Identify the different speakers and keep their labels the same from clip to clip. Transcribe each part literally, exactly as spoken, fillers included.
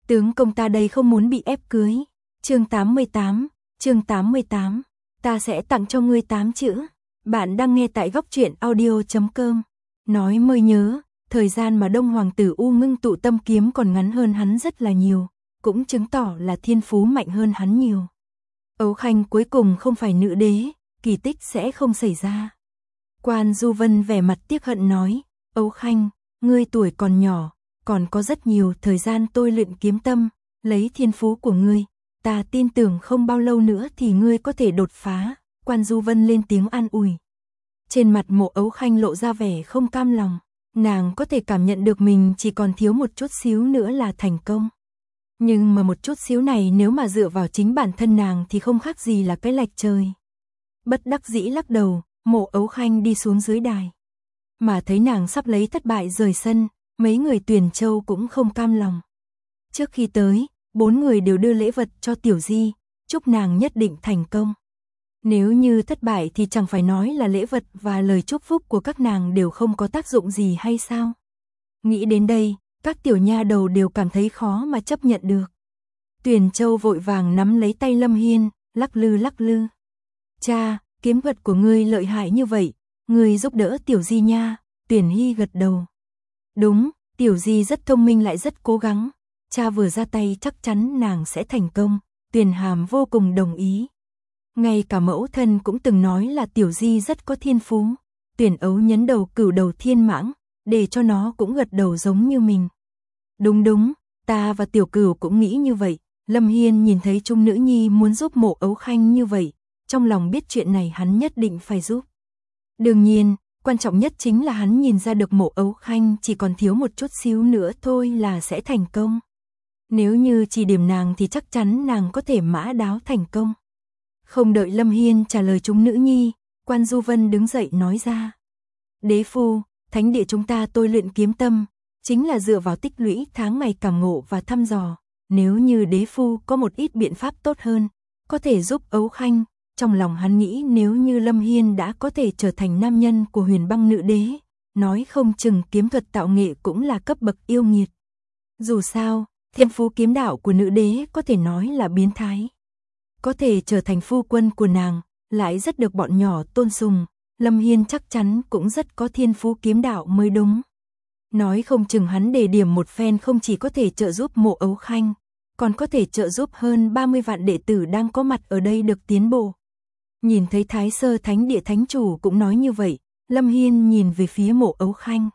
Speaker 1: Tướng công ta đây không muốn bị ép cưới. Chương tám mươi tám, chương tám mươi tám, ta sẽ tặng cho ngươi tám chữ. Bạn đang nghe tại góc truyện audio chấm com. Nói mới nhớ, thời gian mà Đông Hoàng tử U Ngưng tụ tâm kiếm còn ngắn hơn hắn rất là nhiều, cũng chứng tỏ là thiên phú mạnh hơn hắn nhiều. Ấu Khanh cuối cùng không phải nữ đế, kỳ tích sẽ không xảy ra. Quan Du Vân vẻ mặt tiếc hận nói, Ấu Khanh, ngươi tuổi còn nhỏ, còn có rất nhiều thời gian tôi luyện kiếm tâm, lấy thiên phú của ngươi, ta tin tưởng không bao lâu nữa thì ngươi có thể đột phá. Quan Du Vân lên tiếng an ủi. Trên mặt Mộ Ấu Khanh lộ ra vẻ không cam lòng, nàng có thể cảm nhận được mình chỉ còn thiếu một chút xíu nữa là thành công. Nhưng mà một chút xíu này nếu mà dựa vào chính bản thân nàng thì không khác gì là cái lệch trời. Bất đắc dĩ lắc đầu, Mộ Ấu Khanh đi xuống dưới đài. Mà thấy nàng sắp lấy thất bại rời sân, mấy người Tuyền Châu cũng không cam lòng. Trước khi tới, bốn người đều đưa lễ vật cho Tiểu Di, chúc nàng nhất định thành công. Nếu như thất bại thì chẳng phải nói là lễ vật và lời chúc phúc của các nàng đều không có tác dụng gì hay sao? Nghĩ đến đây, các tiểu nha đầu đều cảm thấy khó mà chấp nhận được. Tuyền Châu vội vàng nắm lấy tay Lâm Hiên, lắc lư lắc lư. Cha, kiếm thuật của ngươi lợi hại như vậy, ngươi giúp đỡ Tiểu Di nha. Tuyền Hy gật đầu. Đúng, Tiểu Di rất thông minh lại rất cố gắng. Cha vừa ra tay chắc chắn nàng sẽ thành công. Tuyền Hàm vô cùng đồng ý. Ngay cả mẫu thân cũng từng nói là Tiểu Di rất có thiên phú. Tuyền Ấu nhấn đầu cửu đầu thiên mãng, để cho nó cũng gật đầu giống như mình. Đúng đúng, ta và Tiểu Cửu cũng nghĩ như vậy. Lâm Hiên nhìn thấy Trung nữ nhi muốn giúp Mộ Ấu Khanh như vậy, trong lòng biết chuyện này hắn nhất định phải giúp. Đương nhiên, quan trọng nhất chính là hắn nhìn ra được Mộ Ấu Khanh chỉ còn thiếu một chút xíu nữa thôi là sẽ thành công. Nếu như chỉ điểm nàng thì chắc chắn nàng có thể mã đáo thành công. Không đợi Lâm Hiên trả lời Trung nữ nhi, Quan Du Vân đứng dậy nói ra. Đế phu, thánh địa chúng ta tôi luyện kiếm tâm, chính là dựa vào tích lũy tháng ngày cảm ngộ và thăm dò. Nếu như đế phu có một ít biện pháp tốt hơn, có thể giúp Ấu Khanh. Trong lòng hắn nghĩ nếu như Lâm Hiên đã có thể trở thành nam nhân của Huyền Băng nữ đế, nói không chừng kiếm thuật tạo nghệ cũng là cấp bậc yêu nghiệt. Dù sao, thiên phú kiếm đạo của nữ đế có thể nói là biến thái. Có thể trở thành phu quân của nàng, lại rất được bọn nhỏ tôn sùng, Lâm Hiên chắc chắn cũng rất có thiên phú kiếm đạo mới đúng. Nói không chừng hắn đề điểm một phen không chỉ có thể trợ giúp Mộ Ấu Khanh, còn có thể trợ giúp hơn ba mươi vạn đệ tử đang có mặt ở đây được tiến bộ. Nhìn thấy Thái Sơ Thánh Địa Thánh Chủ cũng nói như vậy, Lâm Hiên nhìn về phía Mộ Ấu Khanh.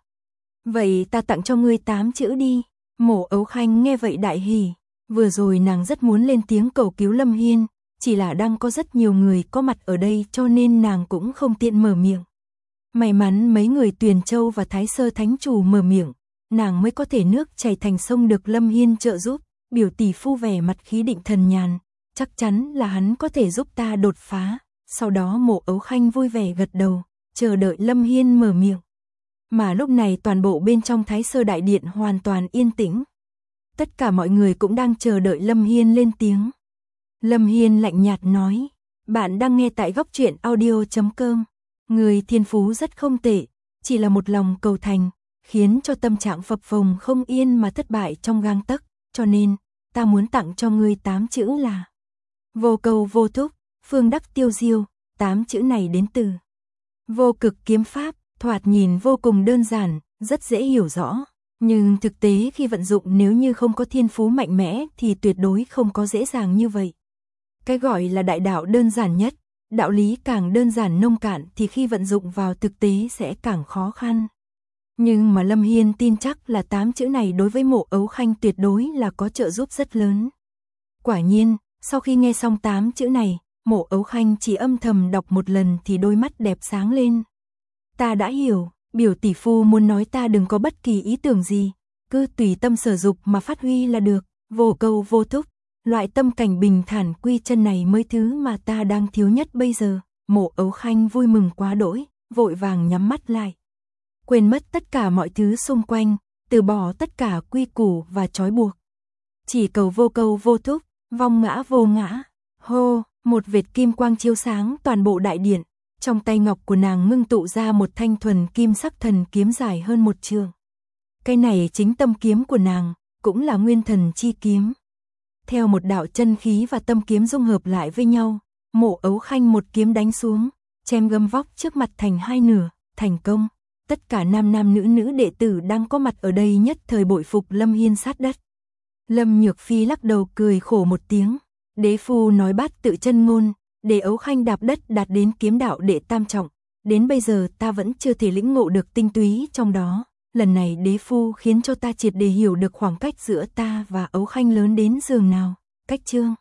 Speaker 1: Vậy ta tặng cho ngươi tám chữ đi. Mộ Ấu Khanh nghe vậy đại hỉ. Vừa rồi nàng rất muốn lên tiếng cầu cứu Lâm Hiên, chỉ là đang có rất nhiều người có mặt ở đây cho nên nàng cũng không tiện mở miệng. May mắn mấy người Tuyền Châu và Thái Sơ Thánh Chủ mở miệng, nàng mới có thể nước chảy thành sông được Lâm Hiên trợ giúp. Biểu tỷ phu vẻ mặt khí định thần nhàn, chắc chắn là hắn có thể giúp ta đột phá. Sau đó Mộ Ấu Khanh vui vẻ gật đầu, chờ đợi Lâm Hiên mở miệng. Mà lúc này toàn bộ bên trong Thái Sơ Đại Điện hoàn toàn yên tĩnh. Tất cả mọi người cũng đang chờ đợi Lâm Hiên lên tiếng. Lâm Hiên lạnh nhạt nói, bạn đang nghe tại góc truyện audio chấm com. Người thiên phú rất không tệ, chỉ là một lòng cầu thành, khiến cho tâm trạng phập phồng không yên mà thất bại trong gang tấc, cho nên ta muốn tặng cho ngươi tám chữ là vô cầu vô thúc, phương đắc tiêu diêu. Tám chữ này đến từ vô cực kiếm pháp, thoạt nhìn vô cùng đơn giản, rất dễ hiểu rõ, nhưng thực tế khi vận dụng nếu như không có thiên phú mạnh mẽ thì tuyệt đối không có dễ dàng như vậy. Cái gọi là đại đạo đơn giản nhất, đạo lý càng đơn giản nông cạn thì khi vận dụng vào thực tế sẽ càng khó khăn. Nhưng mà Lâm Hiên tin chắc là tám chữ này đối với Mộ Ấu Khanh tuyệt đối là có trợ giúp rất lớn. Quả nhiên, sau khi nghe xong tám chữ này, Mộ Ấu Khanh chỉ âm thầm đọc một lần thì đôi mắt đẹp sáng lên. Ta đã hiểu, biểu tỷ phu muốn nói ta đừng có bất kỳ ý tưởng gì, cứ tùy tâm sở dục mà phát huy là được, vô cầu vô thúc. Loại tâm cảnh bình thản quy chân này mới thứ mà ta đang thiếu nhất bây giờ. Mộ Ấu Khanh vui mừng quá đỗi, vội vàng nhắm mắt lại. Quên mất tất cả mọi thứ xung quanh, từ bỏ tất cả quy củ và trói buộc. Chỉ cầu vô cầu vô thúc, vong ngã vô ngã. Hô, một vệt kim quang chiếu sáng toàn bộ đại điện. Trong tay ngọc của nàng ngưng tụ ra một thanh thuần kim sắc thần kiếm dài hơn một trượng. Cái này chính tâm kiếm của nàng, cũng là nguyên thần chi kiếm. Theo một đạo chân khí và tâm kiếm dung hợp lại với nhau, Mộ Ấu Khanh một kiếm đánh xuống, chém gấm vóc trước mặt thành hai nửa, thành công. Tất cả nam nam nữ nữ đệ tử đang có mặt ở đây nhất thời bội phục Lâm Hiên sát đất. Lâm Nhược Phi lắc đầu cười khổ một tiếng, đế phu nói bát tự chân ngôn, để Ấu Khanh đạp đất đạt đến kiếm đạo đệ tam trọng, đến bây giờ ta vẫn chưa thể lĩnh ngộ được tinh túy trong đó. Lần này đế phu khiến cho ta triệt để hiểu được khoảng cách giữa ta và Ấu Khanh lớn đến giường nào. Cách chương